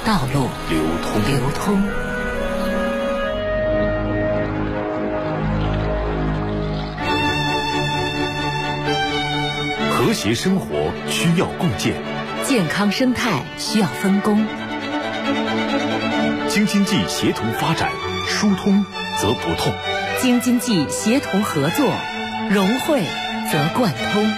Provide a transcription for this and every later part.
道路流通。 和谐生活需要共建， 健康生态需要分工。 京津冀协同发展，疏通则不痛； 京津冀协同合作，融汇则贯通。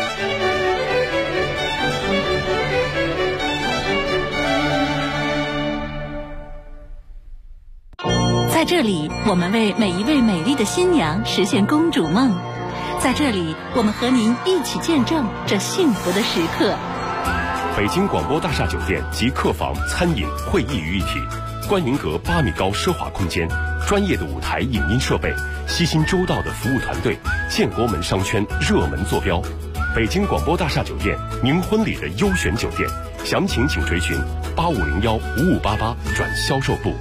在这里，我们为每一位美丽的新娘实现公主梦。在这里，我们和您一起见证这幸福的时刻。 北京广播大厦酒店集客房、餐饮、会议于一体，观云阁8米高奢华空间，专业的舞台影音设备，悉心周到的服务团队，建国门商圈热门坐标。北京广播大厦酒店，您婚礼的优选酒店，详情请垂询8501-5588转销售部。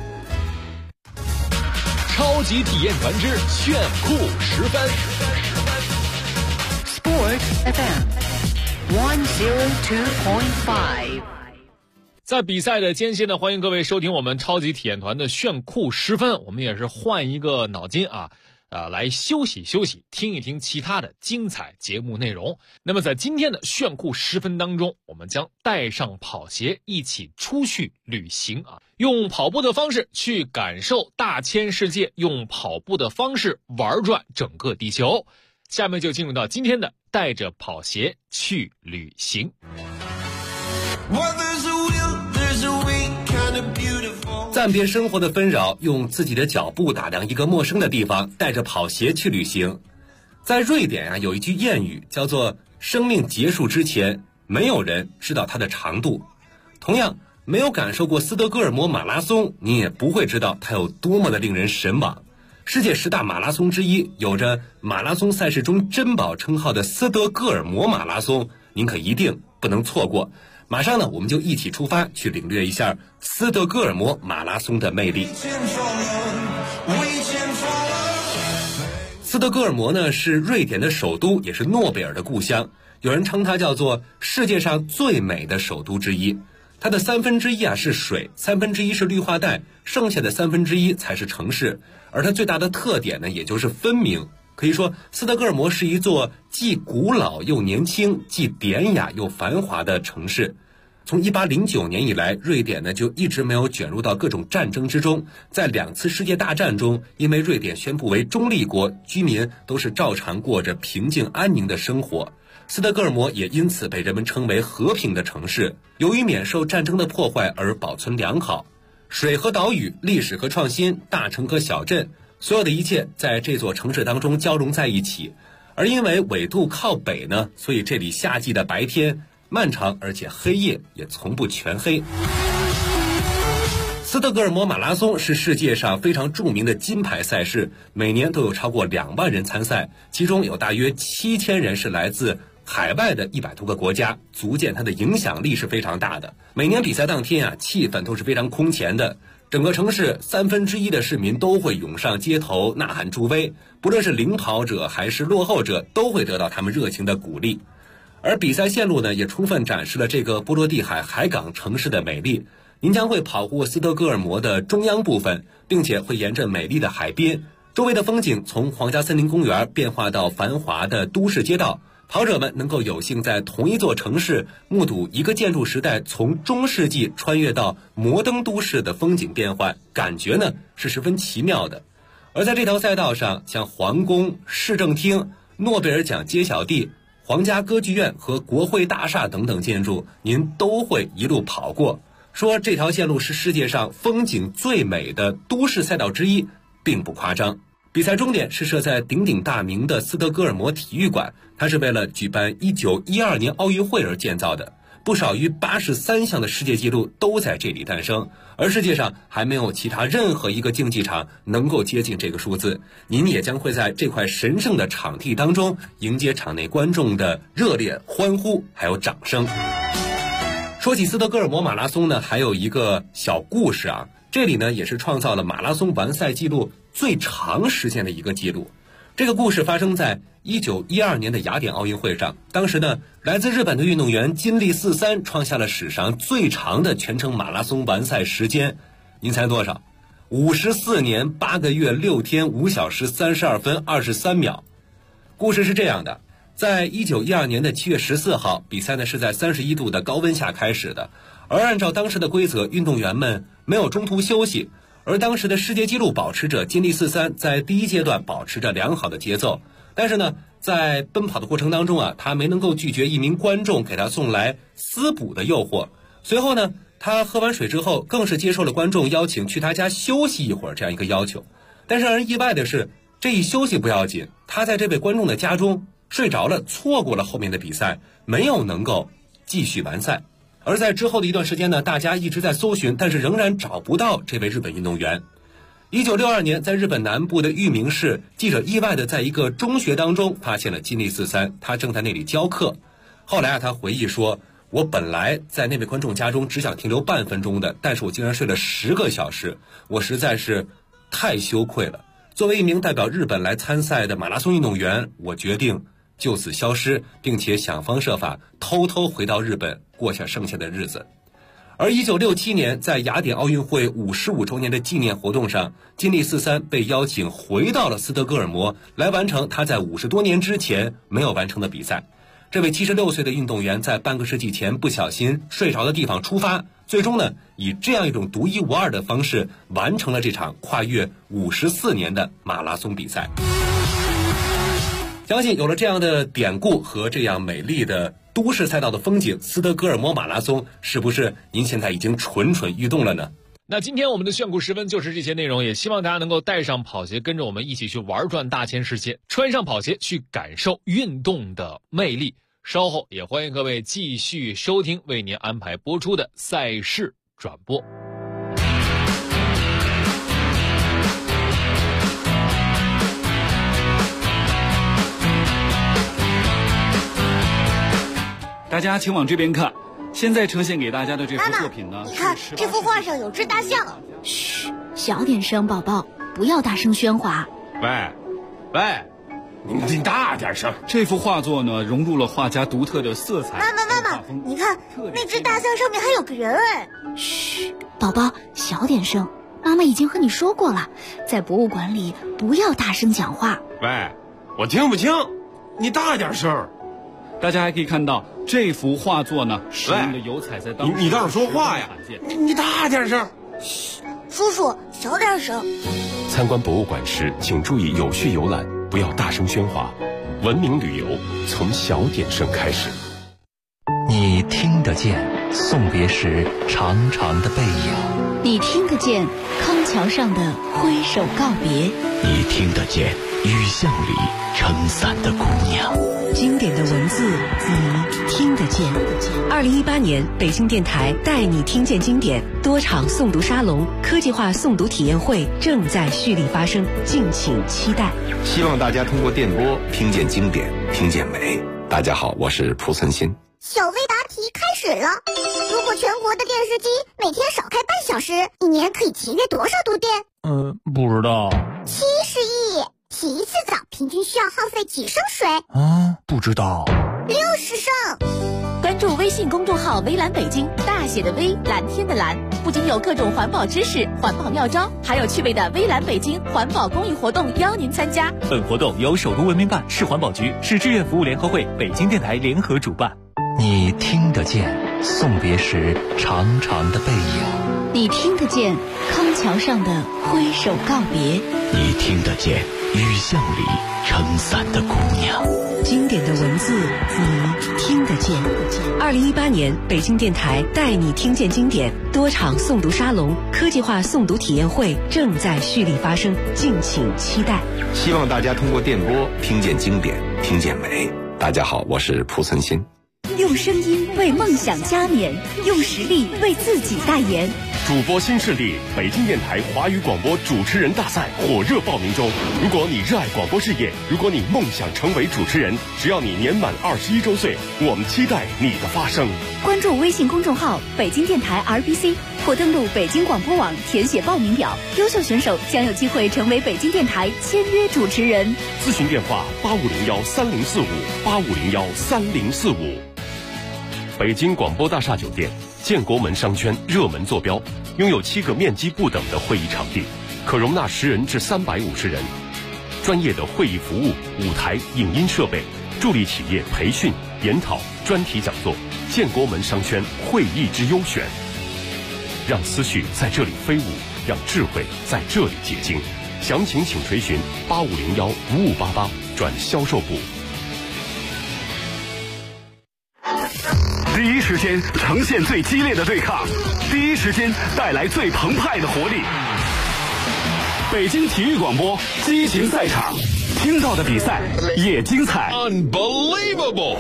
超级体验团之炫酷10分。 Sport FM 102.5。 在比赛的间隙呢，欢迎各位收听我们超级体验团的炫酷10分。我们也是换一个脑筋来休息休息，听一听其他的精彩节目内容。那么在今天的炫酷10分当中，我们将带上跑鞋一起出去旅行用跑步的方式去感受大千世界，用跑步的方式玩转整个地球。下面就进入到今天的带着跑鞋去旅行。 暂别生活的纷扰，用自己的脚步打量一个陌生的地方，带着跑鞋去旅行。在瑞典有一句谚语叫做生命结束之前，没有人知道它的长度。同样，没有感受过斯德哥尔摩马拉松，你也不会知道它有多么的令人神往。世界10大马拉松之一，有着马拉松赛事中珍宝称号的斯德哥尔摩马拉松，您可一定不能错过。马上呢，我们就一起出发，去领略一下斯德哥尔摩马拉松的魅力。斯德哥尔摩呢，是瑞典的首都，也是诺贝尔的故乡，有人称它叫做世界上最美的首都之一。它的1/3是水，1/3是绿化带，剩下的1/3才是城市。而它最大的特点呢，也就是分明。可以说，斯德哥尔摩是一座既古老又年轻，既典雅又繁华的城市。从1809年以来，瑞典呢就一直没有卷入到各种战争之中。在2次世界大战中，因为瑞典宣布为中立国，居民都是照常过着平静安宁的生活。斯德哥尔摩也因此被人们称为和平的城市，由于免受战争的破坏而保存良好。水和岛屿，历史和创新，大城和小镇，所有的一切在这座城市当中交融在一起。而因为纬度靠北呢，所以这里夏季的白天漫长，而且黑夜也从不全黑。斯德哥尔摩马拉松是世界上非常著名的金牌赛事，每年都有超过2万人参赛，其中有大约7000人是来自海外的100多个国家，足见它的影响力是非常大的。每年比赛当天气氛都是非常空前的，整个城市1/3的市民都会涌上街头呐喊助威，不论是领跑者还是落后者，都会得到他们热情的鼓励。而比赛线路呢，也充分展示了这个波罗的海海港城市的美丽。您将会跑过斯德哥尔摩的中央部分，并且会沿着美丽的海边，周围的风景从皇家森林公园变化到繁华的都市街道。跑者们能够有幸在同一座城市目睹一个建筑时代从中世纪穿越到摩登都市的风景变换，感觉呢是十分奇妙的。而在这条赛道上，像皇宫、市政厅、诺贝尔奖揭晓地、皇家歌剧院和国会大厦等等建筑，您都会一路跑过。说这条线路是世界上风景最美的都市赛道之一，并不夸张。比赛终点是设在鼎鼎大名的斯德哥尔摩体育馆，它是为了举办1912年奥运会而建造的，不少于83项的世界纪录都在这里诞生，而世界上还没有其他任何一个竞技场能够接近这个数字。您也将会在这块神圣的场地当中迎接场内观众的热烈欢呼还有掌声。说起斯德哥尔摩马拉松呢，还有一个小故事这里呢也是创造了马拉松完赛记录最长时间的一个记录。 这个故事发生在1912年的雅典奥运会上，当时呢，来自日本的运动员金立四三创下了史上最长的全程马拉松完赛时间，您猜多少？54年8个月6天5小时32分23秒。故事是这样的，在1912年的7月14号，比赛呢是在31度的高温下开始的，而按照当时的规则，运动员们没有中途休息。而当时的世界纪录保持者金立四三在第一阶段保持着良好的节奏，但是呢，在奔跑的过程当中啊，他没能够拒绝一名观众给他送来私补的诱惑。随后呢，他喝完水之后，更是接受了观众邀请去他家休息一会儿这样一个要求。但是让人意外的是，这一休息不要紧，他在这位观众的家中睡着了，错过了后面的比赛，没有能够继续完赛。而在之后的一段时间呢，大家一直在搜寻，但是仍然找不到这位日本运动员。1962年，在日本南部的玉名市，记者意外的在一个中学当中发现了金立四三，他正在那里教课。后来他回忆说，我本来在那位观众家中只想停留半分钟的，但是我竟然睡了10个小时，我实在是太羞愧了。作为一名代表日本来参赛的马拉松运动员，我决定就此消失，并且想方设法偷偷回到日本过下剩下的日子。而1967年，在雅典奥运会55周年的纪念活动上，金立四三被邀请回到了斯德哥尔摩，来完成他在50多年之前没有完成的比赛。这位76岁的运动员在半个世纪前不小心睡着的地方出发，最终呢，以这样一种独一无二的方式完成了这场跨越54年的马拉松比赛。相信有了这样的典故和这样美丽的都市赛道的风景，斯德哥尔摩马拉松是不是您现在已经蠢蠢欲动了呢？ 那今天我们的炫酷时分就是这些内容，也希望大家能够带上跑鞋，跟着我们一起去玩转大千世界，穿上跑鞋去感受运动的魅力。稍后也欢迎各位继续收听为您安排播出的赛事转播。 大家请往这边看，现在呈现给大家的这幅作品呢， 你看这幅画上有只大象。 嘘，小点声，宝宝，不要大声喧哗。 喂，你大点声。 这幅画作呢，融入了画家独特的色彩。 妈妈，你看那只大象上面还有个人哎。 嘘，宝宝，小点声。妈妈已经和你说过了，在博物馆里不要大声讲话。 喂，我听不清，你大点声。 大家还可以看到这幅画作呢，使用的油彩在当时你倒是说话呀！你大点声。 嘘，叔叔小点声。 参观博物馆时，请注意有序游览，不要大声喧哗。文明旅游从小点声开始。 你听得见送别时长长的背影， 你听得见康桥上的挥手告别， 你听得见雨巷里撑伞的姑娘。 经典的文字，你听得见。2018年，北京电台带你听见经典多场诵读沙龙、科技化诵读体验会正在蓄力发生，敬请期待。 希望大家通过电波听见经典，听见美。大家好，我是蒲存昕。 小微答题开始了。如果全国的电视机每天少开半小时，一年可以节约多少度电？ 不知道。 70亿。洗一次澡平均需要耗费几升水？ 不知道。 60升。 关注微信公众号微蓝北京，大写的微，蓝天的蓝，不仅有各种环保知识、环保妙招，还有趣味的微蓝北京环保公益活动邀您参加。 本活动由首都文明办、市环保局、市志愿服务联合会、北京电台联合主办。 你听得见送别时长长的背影， 你听得见康桥上的挥手告别， 你听得见雨巷里撑伞的姑娘。 经典的文字，你听得见。2018年，北京电台带你听见经典多场诵读沙龙、科技化诵读体验会正在蓄力发生，敬请期待。 希望大家通过电波听见经典，听见美。大家好，我是蒲存昕。 用声音为梦想加冕，用实力为自己代言。 主播新势力北京电台华语广播主持人大赛火热报名中。如果你热爱广播事业，如果你梦想成为主持人，只要你年满21周岁，我们期待你的发声。 关注微信公众号北京电台 RBC 或登录北京广播网填写报名表，优秀选手将有机会成为北京电台签约主持人。 咨询电话85013045，85013045。北京广播大厦酒店建国门商圈热门坐标，拥有7个面积不等的会议场地，可容纳10人至350人。专业的会议服务、舞台、影音设备，助力企业培训、研讨、专题讲座。建国门商圈会议之优选，让思绪在这里飞舞，让智慧在这里结晶。详情请垂询85015588转销售部。 第一时间呈现最激烈的对抗，第一时间带来最澎湃的活力。北京体育广播激情赛场，听到的比赛也精彩。 Unbelievable！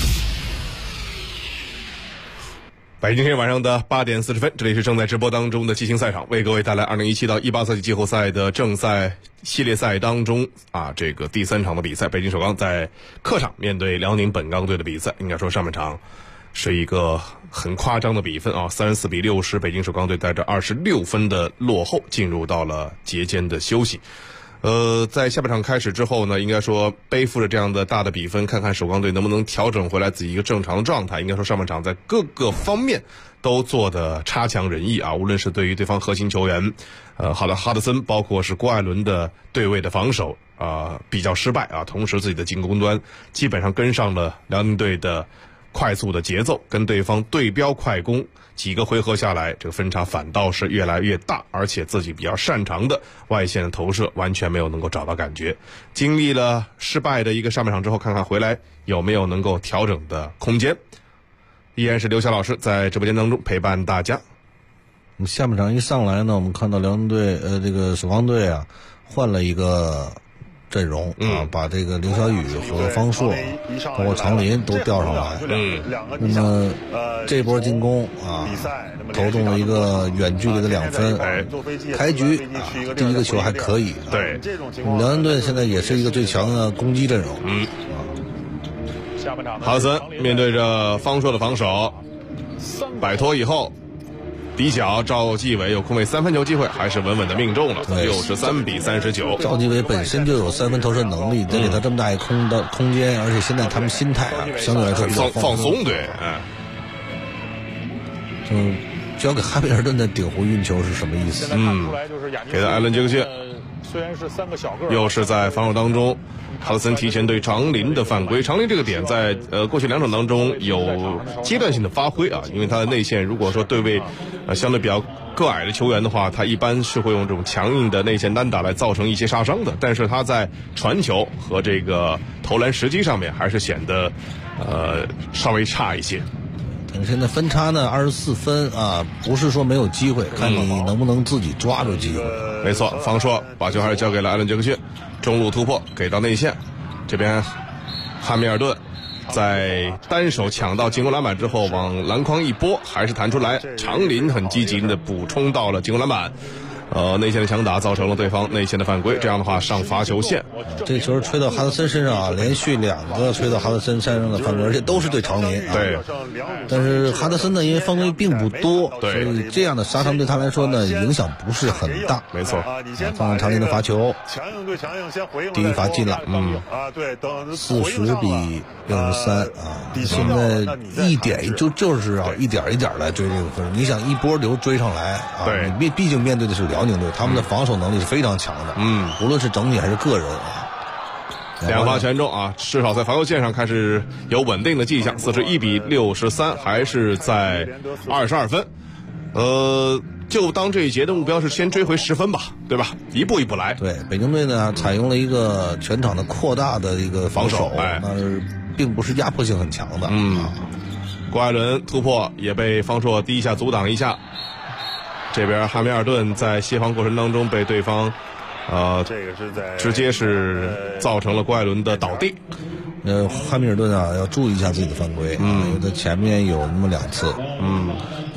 北京时间晚上的8点40分，这里是正在直播当中的激情赛场，为各位带来2017到18赛季季后赛的正赛系列赛当中这个第3场的比赛。北京首钢在客场面对辽宁本钢队的比赛，应该说上半场是一个很夸张的比分34比60，北京首钢队带着26分的落后进入到了节间的休息。在下半场开始之后呢，应该说背负着这样的大的比分，看看首钢队能不能调整回来自己一个正常的状态。应该说上半场在各个方面都做得差强人意无论是对于对方核心球员哈德森，包括是郭艾伦的对位的防守比较失败同时自己的进攻端基本上跟上了辽宁队的快速的节奏，跟对方对标快攻，几个回合下来，这个分差反倒是越来越大，而且自己比较擅长的外线的投射完全没有能够找到感觉。经历了失败的一个上半场之后，看看回来有没有能够调整的空间。依然是刘晓老师在直播间当中陪伴大家。 我们下半场一上来呢，我们看到辽宁队这个首钢队换了一个阵容把这个刘晓宇和方硕包括常林都调上来。那么这波进攻投中了一个远距离的2分。开局第一个球还可以。 对， 辽宁队现在也是一个最强的攻击阵容。 哈德森面对着方硕的防守，摆脱以后底角赵继伟有空位3分球机会，还是稳稳的命中了，63比39。 赵继伟本身就有3分投射能力，再给他这么大一空间，而且现在他们心态相对来说比较放松。对， 交给哈密尔顿的顶弧运球是什么意思？ 给到艾伦杰克逊， 虽然是3个小个， 又是在防守当中。哈德森提前对常林的犯规，常林这个点在过去2场当中有阶段性的发挥因为他的内线如果说对位相对比较个矮的球员的话，他一般是会用这种强硬的内线单打来造成一些杀伤的，但是他在传球和这个投篮时机上面还是显得稍微差一些。 现在分差呢24分不是说没有机会，看你能不能自己抓住机会。 没错，方硕把球还是交给了艾伦杰克逊，中路突破给到内线，这边汉密尔顿在单手抢到进攻篮板之后往篮筐一拨，还是弹出来，常林很积极的补充到了进攻篮板。内线的强打造成了对方内线的犯规，这样的话上罚球线。 这球吹到哈德森身上连续2个吹到哈德森身上的犯规，而且都是对常林对。 但是哈德森呢，因为犯规并不多， 对， 所以这样的杀伤对他来说呢影响不是很大。 没错， 放上常林的罚球， 强硬对强硬，先回应。 第一罚进了对，等 40比63现在一点就是一点一点来追这个分。你想一波流追上来对， 你毕竟面对的是辽宁队，他们的防守能力是非常强的，无论是整体还是个人 2罚全中至少在罚球线上开始有稳定的迹象。41比63，还是在22分。就当这一节的目标是先追回10分吧，对吧？一步一步来。 对，北京队呢采用了一个全场的扩大的一个防守，并不是压迫性很强的。 郭艾伦突破也被方硕第一下阻挡一下。这边汉密尔顿在协防过程当中被对方这个是在直接是造成了郭艾伦的倒地。 汉密尔顿要注意一下自己的犯规，因为他前面有那么2次。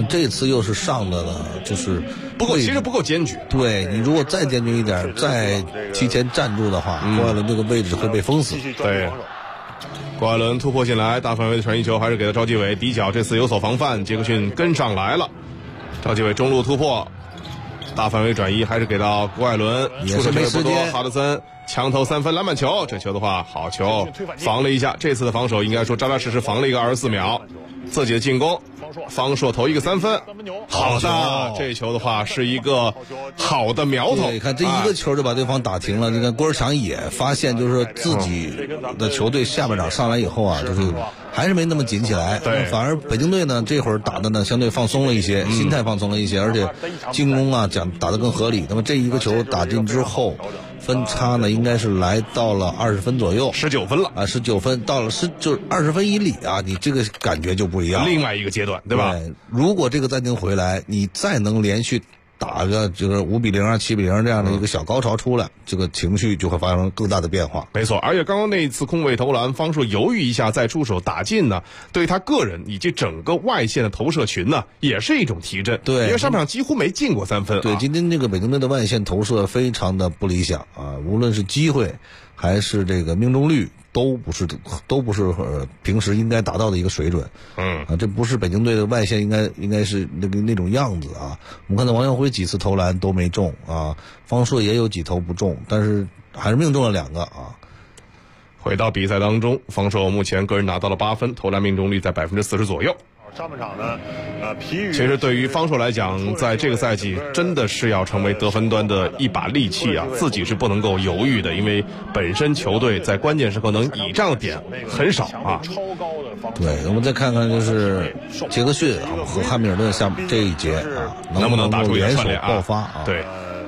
这次又是上的呢，就是其实不够坚决。 对，你如果再坚决一点，再提前站住的话，郭艾伦这个位置会被封死。 对，郭艾伦突破进来，大范围的传一球还是给了赵继伟，底角这次有所防范，杰克逊跟上来了，赵继伟中路突破，大范围转移还是给到郭艾伦， 也是没时间。 哈德森墙头3分篮板球，这球的话好球，防了一下，这次的防守应该说扎扎实实防了一个24秒，自己的进攻，方硕投一个3分，好的，这球的话是一个好的苗头。 你看这一个球就把对方打停了。你看郭士强也发现，就是说自己的球队下半场上来以后啊，就是还是没那么紧起来。 对， 反而北京队呢这会儿打的呢相对放松了一些，心态放松了一些，而且进攻啊打得更合理。那么这一个球打进之后，分差呢应该是来到了20分左右 ，19分了啊，19分到了就是20分以里啊，你这个感觉就不一样， 另外一个阶段，对吧？ 对，如果这个暂停回来，你再能连续打个就是5-0啊、7-0这样的一个小高潮出来，这个情绪就会发生更大的变化。 没错，而且刚刚那一次空位投篮，方硕犹豫一下再出手打进呢，对他个人以及整个外线的投射群呢，也是一种提振。 对， 因为上半场几乎没进过3分。 对，今天这个北京队的外线投射非常的不理想啊，无论是机会还是这个命中率。都不是平时应该达到的一个水准，这不是北京队的外线应该是那种样子啊。我们看到王耀辉几次投篮都没中啊，方硕也有几投不中，但是还是命中了2个啊。 回到比赛当中，方硕目前个人拿到了8分，投篮命中率在40%左右。 上半场呢，疲于。 其实对于方硕来讲，在这个赛季真的是要成为得分端的一把利器啊，自己是不能够犹豫的，因为本身球队在关键时刻能倚仗的点很少啊。 对，我们再看看就是杰克逊和汉密尔顿下这一节啊， 能不能打出联手爆发啊？对。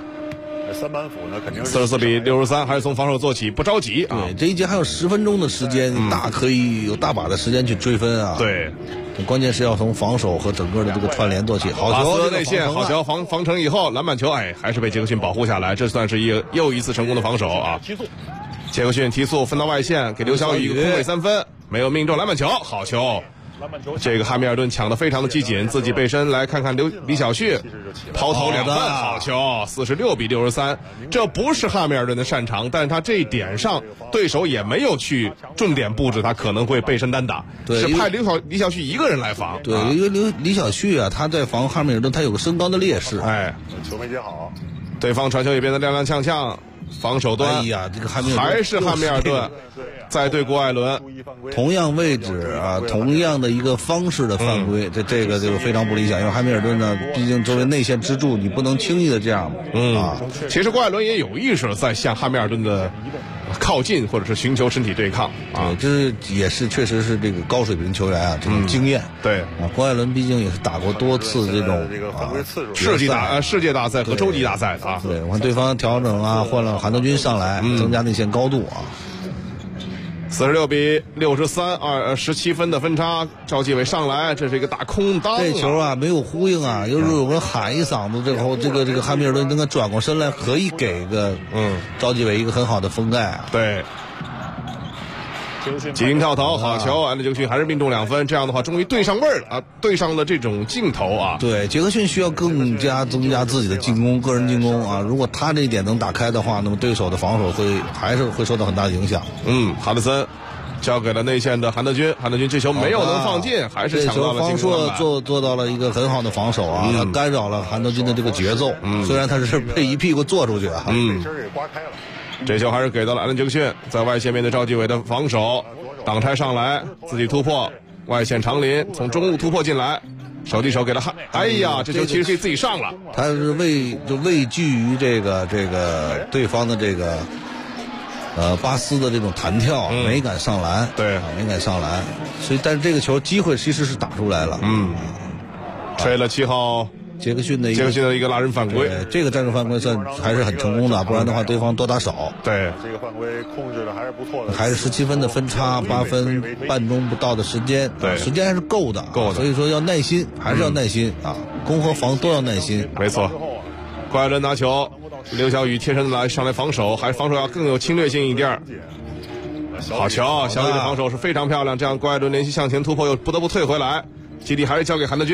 3板斧呢，肯定 44比63，还是从防守做起，不着急啊。 对，这一节还有10分钟的时间，可以有大把的时间去追分啊。 对， 关键是要从防守和整个的这个串联做起。好球， 内线好球，防成以后篮板球，还是被杰克逊保护下来，这算是又一次成功的防守啊。杰克逊提速分到外线，给刘晓宇一个空位3分，没有命中篮板球，好球。这个汉密尔顿抢得非常的机警，自己背身来看看李晓旭抛投2分，好球，46比63。这不是汉密尔顿的擅长，但是他这一点上对手也没有去重点布置他可能会背身单打，是派李晓旭一个人来防。 对，因为李晓旭啊，他在防汉密尔顿，他有个身高的劣势。 球没接好， 对方传球也变得踉踉跄跄。防守端， 这个汉密尔顿还是汉密尔顿在对郭艾伦， 同样位置啊，同样的一个方式的犯规，这个就非常不理想。因为汉密尔顿呢，毕竟作为内线支柱，你不能轻易的这样其实郭艾伦也有意识在向汉密尔顿的靠近，或者是寻求身体对抗啊， 这也是确实是这个高水平球员啊，这种经验。 对啊，郭艾伦毕竟也是打过多次这种世界大赛和洲际大赛的啊。 对，我看对方调整啊，换了韩德君上来，增加内线高度啊。 46比63 17分的分差，赵继伟上来，这是一个大空当。 这球啊没有呼应啊，又是有人喊一嗓子，这个汉密尔顿能够转过身来，可以给个赵继伟一个很好的封盖啊。 对。急停跳投，好球！安德杰克逊还是命中2分，这样的话终于对上味儿了啊，对上了这种镜头啊。 对，杰克逊需要更加增加自己的进攻，个人进攻啊。如果他这一点能打开的话，那么对手的防守还是会受到很大的影响。 哈德森交给了内线的韩德君，韩德君这球没有能放进，还是抢到了进攻篮板。 方硕做到了一个很好的防守啊，他干扰了韩德君的这个节奏。虽然他是被一屁股坐出去啊。 这球还是给到了安德杰克逊，在外线面对赵继伟的防守，挡拆上来，自己突破，外线长林从中路突破进来，手递手给了这球其实可以自己上了。 他是畏惧于这个对方的这个巴斯的这种弹跳，没敢上篮。 对， 没敢上篮，所以但是这个球机会其实是打出来了。 吹了7号。 杰克逊的一个拉人犯规， 这个战术犯规算还是很成功的，不然的话对方多打少。 对， 这个犯规控制的还是不错的， 还是17分的分差，8分半钟不到的时间， 对， 时间还是够的，所以说要耐心，还是要耐心啊，攻和防都要耐心。 没错，郭艾伦拿球，刘晓宇贴身的上来防守，还防守要更有侵略性一点。好球，小李的防守是非常漂亮，这样郭艾伦连续向前突破又不得不退回来，基地还是交给韩德君。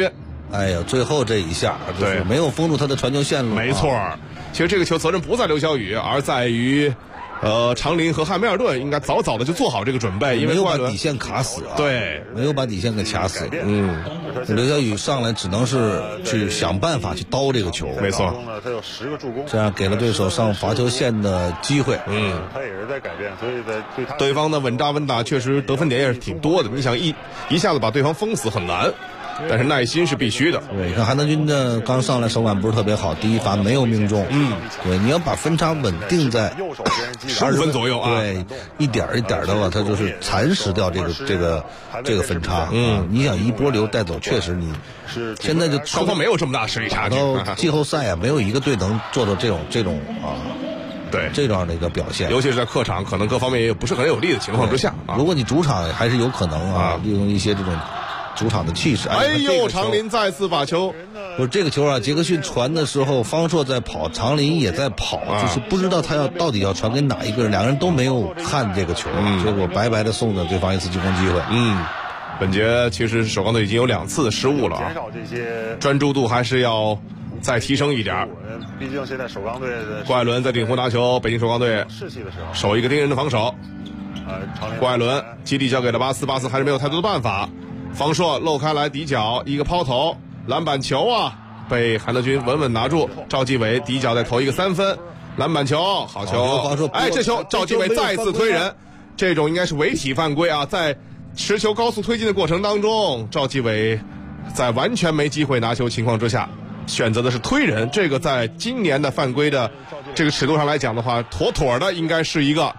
哎呀，最后这一下就是没有封住他的传球线路。 没错，其实这个球责任不在刘晓宇，而在于长林和汉密尔顿应该早早的就做好这个准备，因为没有把底线卡死啊。 对， 没有把底线给卡死。刘晓宇上来只能是去想办法去刀这个球。 没错， 他有10个助攻， 这样给了对手上罚球线的机会。 他也是在改变，所以在对他对方的稳扎稳打，确实得分点也是挺多的。你想一下子把对方封死很难。但是耐心是必须的。 对，看韩德君呢，刚上来手感不是特别好，第一罚没有命中。对，你要把分差稳定在 15分左右啊。 对，一点一点的吧，他就是蚕食掉这个分差。你想一波流带走，确实你现在就双方没有这么大实力差距。 到季后赛啊，没有一个队能做到这种啊。 对这样的一个表现， 尤其是在客场，可能各方面也不是很有利的情况之下。 如果你主场还是有可能利用一些这种主场的气势。 哎呦，长林再次把球， 不是这个球啊，杰克逊传的时候，方硕在跑，长林也在跑，就是不知道他到底要传给哪一个人，两个人都没有看这个球，结果白白的送了对方一次进攻机会。 本节其实首钢队已经有2次失误了啊，专注度还是要再提升一点。 毕竟现在首钢队郭艾伦在顶湖拿球，北京首钢队守一个盯人的防守。郭艾伦基地交给了巴斯还是没有太多的办法。方硕漏开来底角一个抛投，篮板球啊，被韩德君稳稳拿住。赵继伟底角再投一个3分，篮板球，好球！哎，这球赵继伟再次推人，这种应该是违体犯规啊！在持球高速推进的过程当中，赵继伟在完全没机会拿球情况之下，选择的是推人。这个在今年的犯规的这个尺度上来讲的话，妥妥的应该是一个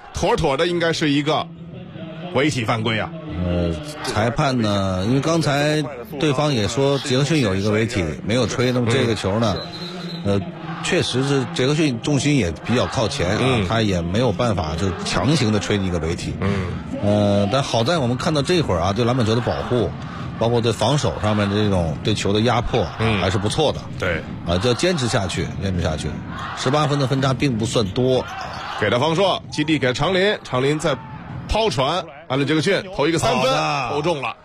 违体犯规啊。 裁判呢，因为刚才对方也说杰克逊有一个违体没有吹，那么这个球呢，确实是杰克逊重心也比较靠前他也没有办法就强行的吹一个违体。但好在我们看到这会儿啊，对篮板球的保护，包括对防守上面的这种对球的压迫，还是不错的。 对， 就要坚持下去。18分的分差并不算多。 给了方硕，基地给长林在抛传，安伦杰克逊投一个3分，投中了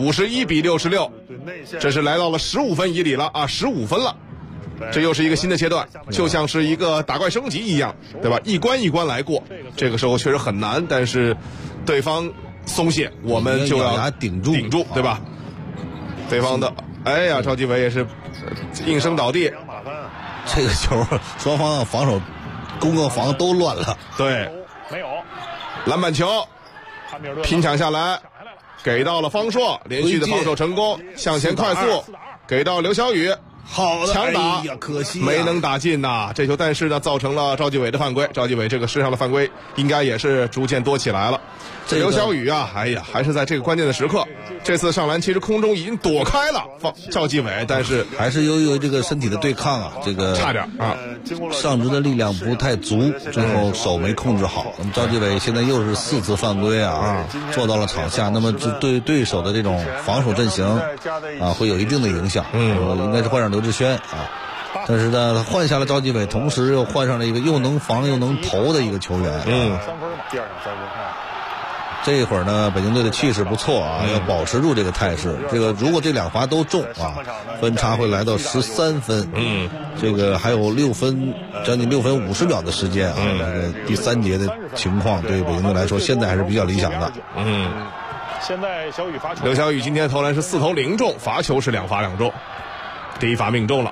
，51-66，这是来到了15分以里了啊，15分了。这又是一个新的阶段，就像是一个打怪升级一样，对吧？一关一关来过，这个时候确实很难，但是对方松懈，我们就要顶住，对吧？对方的，哎呀，赵继伟也是应声倒地。 这个球双方防守攻和防都乱了。 对， 没有篮板球，拼抢下来，给到了方硕，连续的防守成功，向前快速，给到刘晓宇。 好的， 强打， 哎呀，可惜没能打进呐。这球，但是呢，造成了赵继伟的犯规。赵继伟这个身上的犯规应该也是逐渐多起来了。这刘晓宇啊，哎呀，还是在这个关键的时刻，这次上篮其实空中已经躲开了赵继伟，但是还是由于这个身体的对抗啊，这个差点啊， 上肢的力量不太足，最后手没控制好。那么赵继伟现在又是4次犯规啊，做到了场下，那么对对手的这种防守阵型啊，会有一定的影响。应该是换上刘志轩啊，但是呢，换下了赵继伟，同时又换上了一个又能防又能投的一个球员。 3分嘛，第2场3分。 这一会儿呢，北京队的气势不错啊，要保持住这个态势。这个如果这2罚都中啊，分差会来到13分。这个还有将近6分50秒的时间啊。第3节的情况对北京队来说，现在还是比较理想的。 现在小雨罚球， 刘晓宇今天投篮是4投0中，罚球是2罚2中。第1罚命中了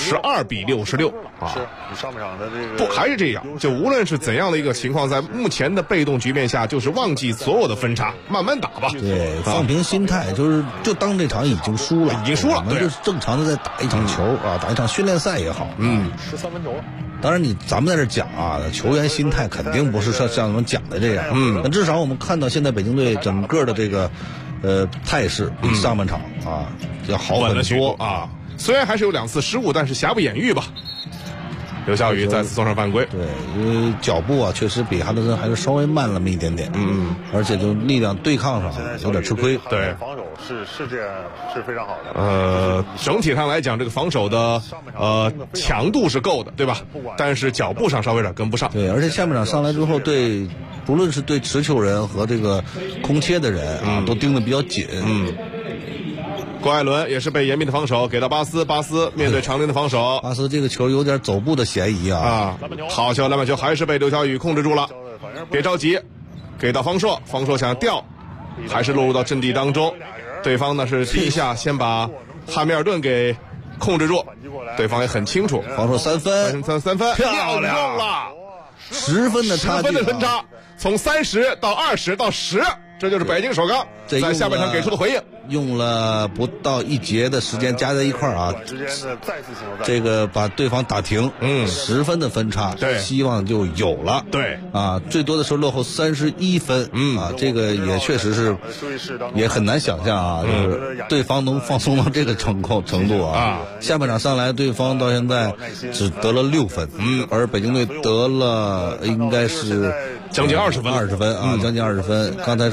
，52-66啊！ 是你上半场的这个不还是这样？就无论是怎样的一个情况，在目前的被动局面下，就是忘记所有的分差，慢慢打吧。 对，放平心态，就当这场已经输了，我们就是正常的在打一场球啊，打一场训练赛也好。 13分球了。 当然咱们在这讲啊，球员心态肯定不是像我们讲的这样。那至少我们看到现在北京队整个的这个态势比上半场啊要好很多啊。虽然还是有2次失误，但是瑕不掩瑜吧。刘晓宇再次送上犯规。 对，因为脚步啊，确实比哈德森还是稍微慢了那么一点点。而且就力量对抗上有点吃亏。 对， 防守是这样，是非常好的。 整体上来讲，这个防守的强度是够的，对吧？但是脚步上稍微有点跟不上。 对，而且下半场上来之后，不论是对持球人和这个空切的人啊，都盯得比较紧。 郭艾伦也是被严密的防守给到巴斯，巴斯面对长林的防守， 巴斯这个球有点走步的嫌疑啊。 好球，篮板球还是被刘晓宇控制住了，别着急，给到方硕，方硕想掉，还是落入到阵地当中，对方呢是第一下先把汉密尔顿给控制住，对方也很清楚， 方硕3分， 漂亮了 ，10分的差距，10 分的分差，从30到20到10，这就是北京首钢在下半场给出的回应。 用了不到1节的时间加在一块儿啊，这个把对方打停，10分的分差， 对， 希望就有了， 对啊，最多的时候落后31分，啊，这个也确实是也很难想象啊，就是对方能放松到这个程度啊。下半场上来，对方到现在只得了6分，而北京队得了应该是将近20分啊，将近20分，刚才是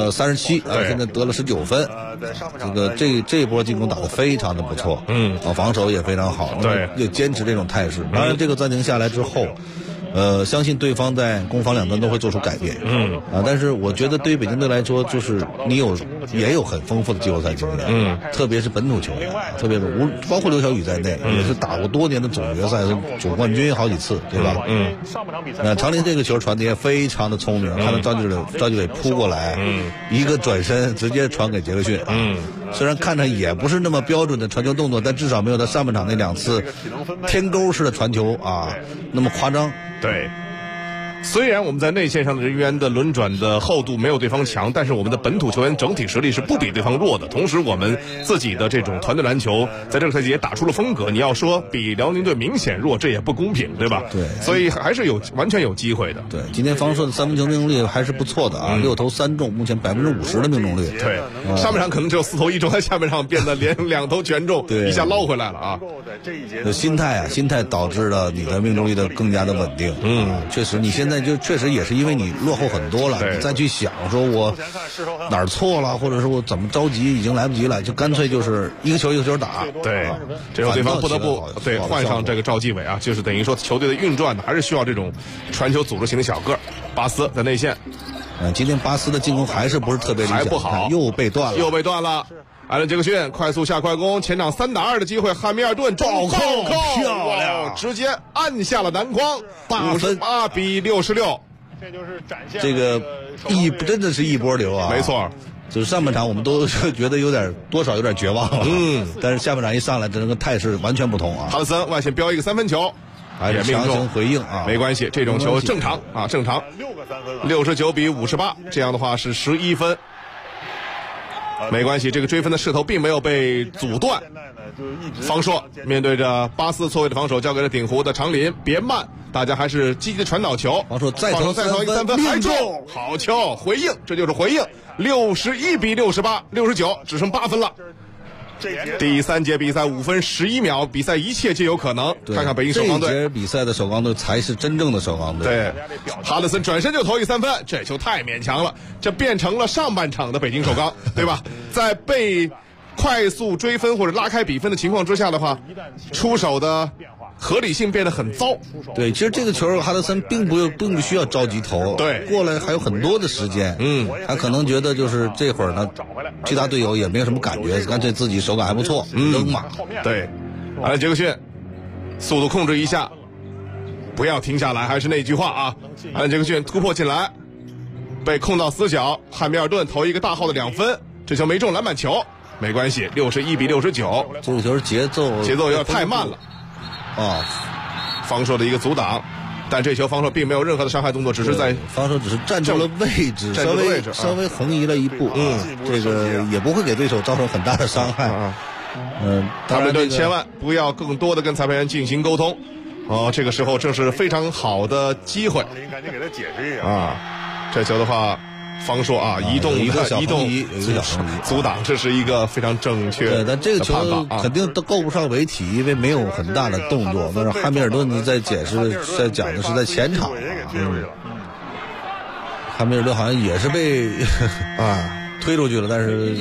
37啊，现在得了19分。这一波进攻打得非常的不错，防守也非常好， 对， 又坚持这种态势。当然，这个暂停下来之后，相信对方在攻防两端都会做出改变，但是我觉得对于北京队来说，就是你也有很丰富的季后赛经验，特别是本土球员，特别是包括刘晓宇在内，也是打过多年的总决赛总冠军好几次，对吧？长林这个球传的也非常的聪明，看到赵继伟扑过来，一个转身直接传给杰克逊，虽然看着也不是那么标准的传球动作，但至少没有他上半场那2次天钩式的传球啊那么夸张。 对，虽然我们在内线上的人员的轮转的厚度没有对方强，但是我们的本土球员整体实力是不比对方弱的。同时，我们自己的这种团队篮球在这个赛季也打出了风格。你要说比辽宁队明显弱，这也不公平，对吧？ 对， 所以还是完全有机会的。 对，今天方硕的3分球命中率还是不错的啊，6投3中，目前50%的命中率。 对，上半场可能只有4投1中，在下半场变得连2投全中，一下捞回来了啊。 心态导致了你的命中率的更加的稳定。确实，你现在就确实也是因为你落后很多了，你再去想说我哪儿错了，或者是我怎么着急，已经来不及了，就干脆就是一个球一个球打。 对，这时候对方不得不换上这个赵继伟啊，就是等于说球队的运转呢，还是需要这种传球组织型的小个。巴斯在内线， 今天巴斯的进攻还是不是特别理想， 还不好， 又被断了。 艾伦杰克逊快速下快攻，前场3打2的机会，汉密尔顿暴扣， 漂亮， 直接按下了篮筐，58比66。 这就是展现这个真的是一波流啊！ 没错， 就是上半场我们都觉得多少有点绝望了，但是下半场一上来，整个态势完全不同啊！ 哈德森外线飙一个3分球， 还是强行回应啊， 没关系，这种球正常啊，正常。69比58，这样的话是11分。没关系，这个追分的势头并没有被阻断。方硕面对着巴斯错位的防守，交给了顶湖的长林，别慢，大家还是积极的传导球。 方硕再投一个3分，还中，好球，回应，这就是回应。61比68， 69，只剩8分了。第3节比赛5分11秒，比赛一切皆有可能。看看北京首钢队， 这一节比赛的首钢队才是真正的首钢队。 对，哈德森转身就投一3分，这球太勉强了，这变成了上半场的北京首钢，对吧？在被快速追分或者拉开比分的情况之下的话，出手的合理性变得很糟。 对，其实这个球哈德森并不需要着急投， 对， 过来还有很多的时间。他可能觉得就是这会儿呢，其他队友也没有什么感觉，干脆自己手感还不错，扔嘛。 对，杰克逊，速度控制一下，不要停下来，还是那句话啊，杰克逊突破进来，被控到死角，汉密尔顿投一个大号的2分，这球没中篮板球，没关系，61比69， 这个球节奏有点太慢了。方硕的一个阻挡，但这球方硕并没有任何的伤害动作，只是在方硕只是站住了位置，稍微横移了一步，这个也不会给对手造成很大的伤害。 他们千万不要更多的跟裁判员进行沟通。这个时候正是非常好的机会。 赶紧给他解释一下啊！这球的话，方硕移动阻挡，这是一个非常正确的判法。但这个球肯定都够不上违体，因为没有很大的动作。但是汉密尔顿呢，在讲的是在前场，汉密尔顿好像也是被推出去了，但是